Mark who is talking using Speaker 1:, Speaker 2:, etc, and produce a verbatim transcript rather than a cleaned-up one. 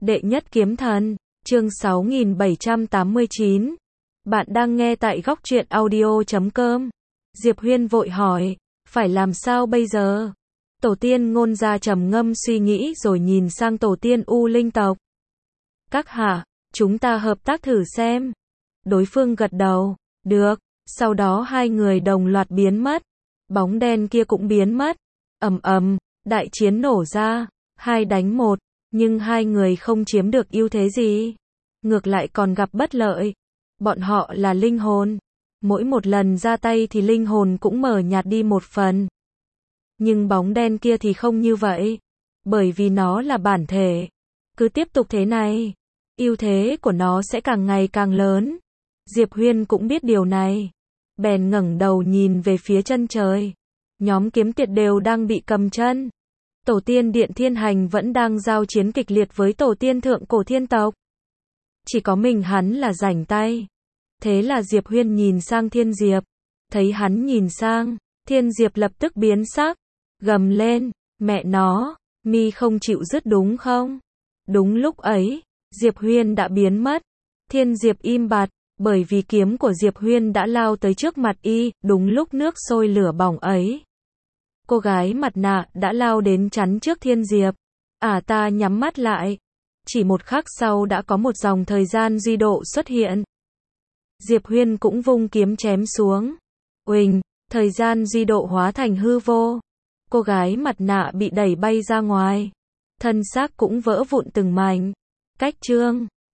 Speaker 1: Đệ nhất kiếm thần, chương sáu nghìn bảy trăm tám mươi chín. Bạn đang nghe tại góc truyện audio chấm com. Diệp Huyên vội hỏi, phải làm sao bây giờ? Tổ tiên Ngôn Gia trầm ngâm suy nghĩ rồi nhìn sang tổ tiên U Linh tộc. Các hạ, chúng ta hợp tác thử xem. Đối phương gật đầu, được. Sau đó hai người đồng loạt biến mất. Bóng đen kia cũng biến mất. Ầm ầm, đại chiến nổ ra, hai đánh một, nhưng hai người không chiếm được ưu thế gì. Ngược lại còn gặp bất lợi. Bọn họ là linh hồn. Mỗi một lần ra tay thì linh hồn cũng mờ nhạt đi một phần. Nhưng bóng đen kia thì không như vậy. Bởi vì nó là bản thể. Cứ tiếp tục thế này, ưu thế của nó sẽ càng ngày càng lớn. Diệp Huyên cũng biết điều này. Bèn ngẩng đầu nhìn về phía chân trời. Nhóm kiếm tiệt đều đang bị cầm chân. Tổ tiên Điện Thiên Hành vẫn đang giao chiến kịch liệt với tổ tiên thượng cổ thiên tộc. Chỉ có mình hắn là rảnh tay. Thế là Diệp Huyên nhìn sang Thiên Diệp. Thấy hắn nhìn sang, Thiên Diệp lập tức biến sắc. Gầm lên, mẹ nó, mi không chịu dứt đúng không? Đúng lúc ấy, Diệp Huyên đã biến mất. Thiên Diệp im bặt, bởi vì kiếm của Diệp Huyên đã lao tới trước mặt y, đúng lúc nước sôi lửa bỏng ấy. Cô gái mặt nạ đã lao đến chắn trước Thiên Diệp. À ta nhắm mắt lại. Chỉ một khắc sau đã có một dòng thời gian di độ xuất hiện. Diệp Huyên cũng vung kiếm chém xuống. Uỳnh, thời gian di độ hóa thành hư vô. Cô gái mặt nạ bị đẩy bay ra ngoài. Thân xác cũng vỡ vụn từng mảnh. Cách chương